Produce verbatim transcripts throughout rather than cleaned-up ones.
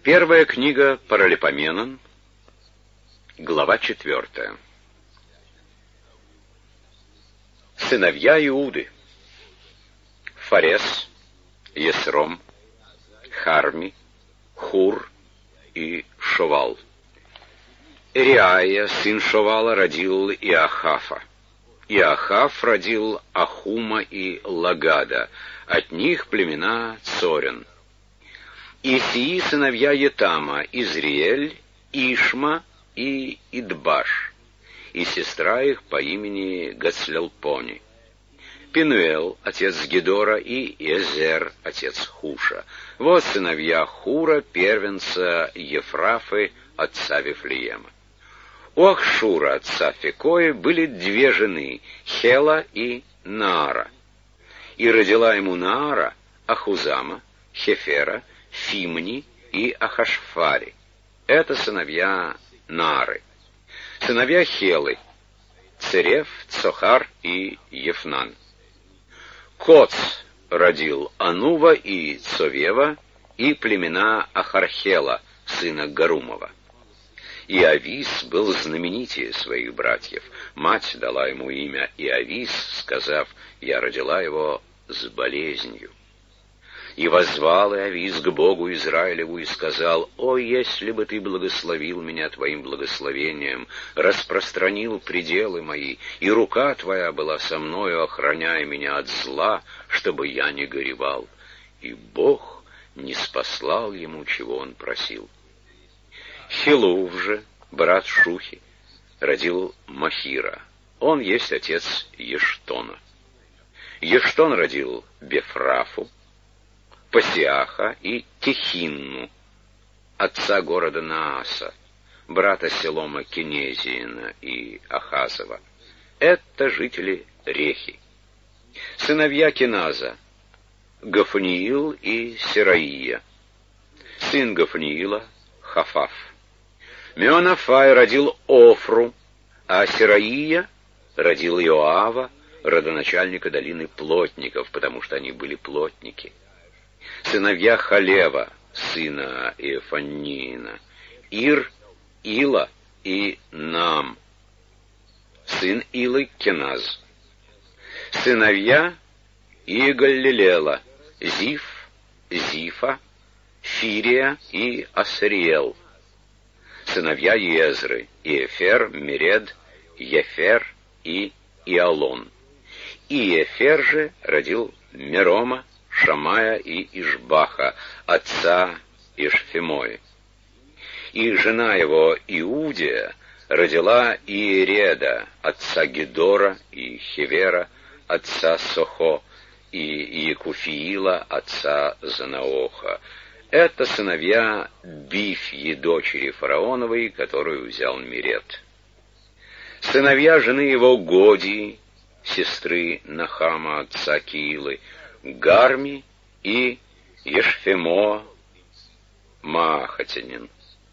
Первая книга Паралипоменон, глава четвертая. Сыновья Иуды: Фарес, Есром, Харми, Хур и Шовал. Ириая, сын Шовала, родил Иохафа. Иохаф родил Ахума и Лагада, от них племена Цорин. И сии сыновья Етама: Изриэль, Ишма и Идбаш, и сестра их по имени Гацлелпони. Пинуэл, отец Гедора, и Эзер, отец Хуша. Вот сыновья Хура, первенца Ефрафы, отца Вифлеема. У Ахшура, отца Фекои, были две жены, Хела и Наара. И родила ему Наара Ахузама, Хефера, Фимни и Ахашфари. Это сыновья Наары. Сыновья Хелы: Цереф, Цохар и Ефнан. Коц родил Анува и Цовева и племена Ахархела, сына Гарумова. Иовис был знаменитее своих братьев. Мать дала ему имя Иовис, сказав: «Я родила его с болезнью». И воззвал Иовис к Богу Израилеву и сказал: «О, если бы ты благословил меня твоим благословением, распространил пределы мои, и рука твоя была со мною, охраняя меня от зла, чтобы я не горевал». И Бог не спаслал ему, чего он просил. Хилув же, брат Шухи, родил Махира. Он есть отец Ештона. Ештон родил Бефрафу, Пасиаха и Техинну, отца города Нааса, брата Селома Кинезиина и Ахазова. Это жители Рехи. Сыновья Киназа: Гафниил и Сераия. Сын Гафниила — Хафаф. Меонафай родил Офру, а Сераия родил Иоава, родоначальника долины плотников, потому что они были плотники. Сыновья Халева, сына Иефанниина: Ир, Ила и Нам. Сын Илы — Кеназ. Сыновья Игаллилела: Зиф, Зифа, Фирия и Асриел. Сыновья Езры: Иефер, Меред, Ефер и Иалон. Иефер же родил Мерома, Шамая и Ишбаха, отца Ишфемои. И жена его Иудия родила Иереда, отца Гедора, и Хевера, отца Сохо, и Екуфиила, отца Занаоха. Это сыновья Бифьи, дочери фараоновой, которую взял Мирет. Сыновья жены его Годии, сестры Нахама, отца Киилы: Гарми и Ешфемо Маахатянин.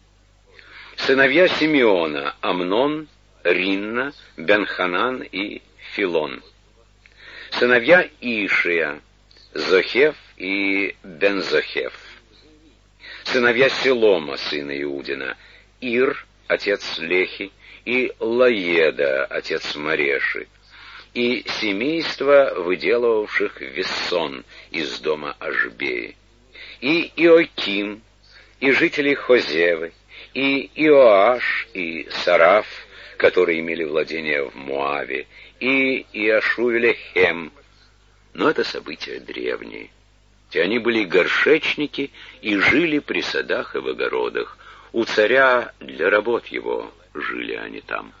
Сыновья Симеона: Амнон, Ринна, Бенханан и Филон. Сыновья Ишия: Зохев и Бензохев. Сыновья Селома, сына Иудина: Ир, отец Лехи, и Лаеда, отец Мареши, и семейство выделывавших вессон из дома Ашбеи, и Иоким, и жители Хозевы, и Иоаш, и Сараф, которые имели владения в Моаве, и Иашуэлехем. Но это события древние. Те они были горшечники и жили при садах и в огородах. У царя для работ его жили они там.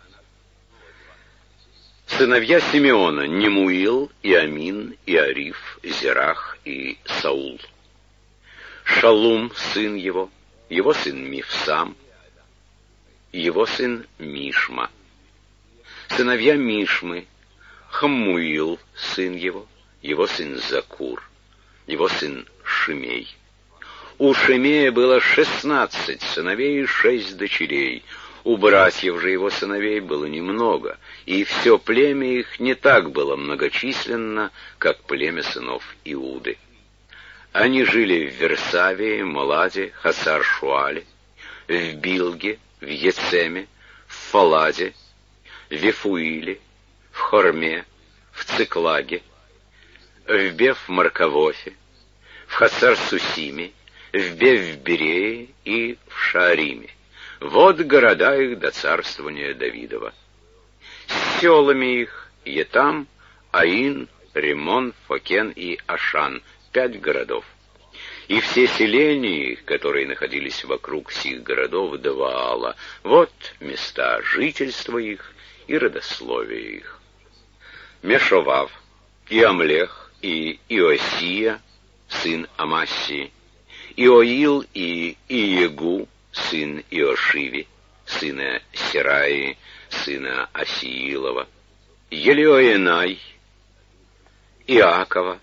Сыновья Симеона: Немуил, Иамин, Иариф, Зерах и Саул. Шалум, сын его, его сын Мифсам, его сын Мишма. Сыновья Мишмы: Хаммуил, сын его, его сын Закур, его сын Шимей. У Шимея было шестнадцать сыновей и шесть дочерей. У братьев же его сыновей было немного, и все племя их не так было многочисленно, как племя сынов Иуды. Они жили в Версавии, Маладе, Хасар-Шуале, в Билге, в Ецеме, в Фаладе, в Вифуиле, в Хорме, в Циклаге, в Беф-Маркавофе, в Хасар-Сусиме, в Беф-Берее и в Шаариме. Вот города их до царствования Давидова. С селами их Етам, Аин, Римон, Фокен и Ашан, пять городов. И все селения их, которые находились вокруг сих городов до Ваала, вот места жительства их и родословия их. Мешовав, и Амлех, и Иосия, сын Амассии, Иоил и Иегу, сын Иошиви, сына Сераи, сына Асиилова, Елиоенай, Иакова,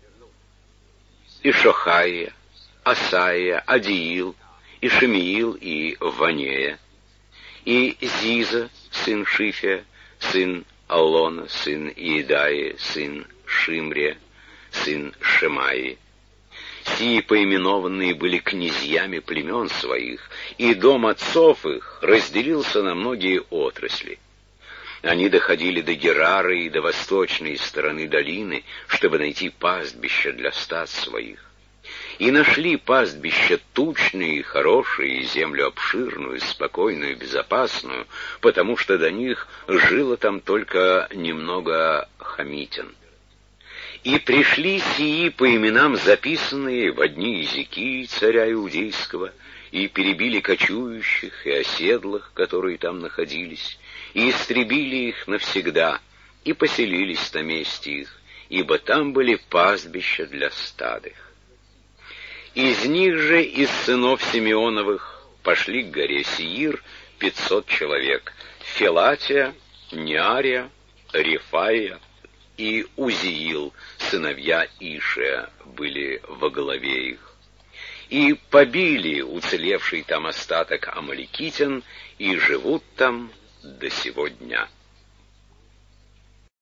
Ишохаия, Асаия, Адиил, Ишемиил и Ванея, и Зиза, сын Шифия, сын Алона, сын Иедаи, сын Шимрия, сын Шемаи. Сии поименованные были князьями племен своих, и дом отцов их разделился на многие отрасли. Они доходили до Герара и до восточной стороны долины, чтобы найти пастбища для стад своих. И нашли пастбища тучные и хорошие, и землю обширную, спокойную, безопасную, потому что до них жило там только немного хамитян. И пришли сии по именам записанные в одни языки царя Иудейского, и перебили кочующих и оседлых, которые там находились, и истребили их навсегда, и поселились на месте их, ибо там были пастбища для стад их. Из них же, из сынов Симеоновых, пошли к горе Сеир пятьсот человек: Фелатия, Неария, Рифаия и Узиил, сыновья Ишия, были во главе их. И побили уцелевший там остаток амаликитян, и живут там до сего дня.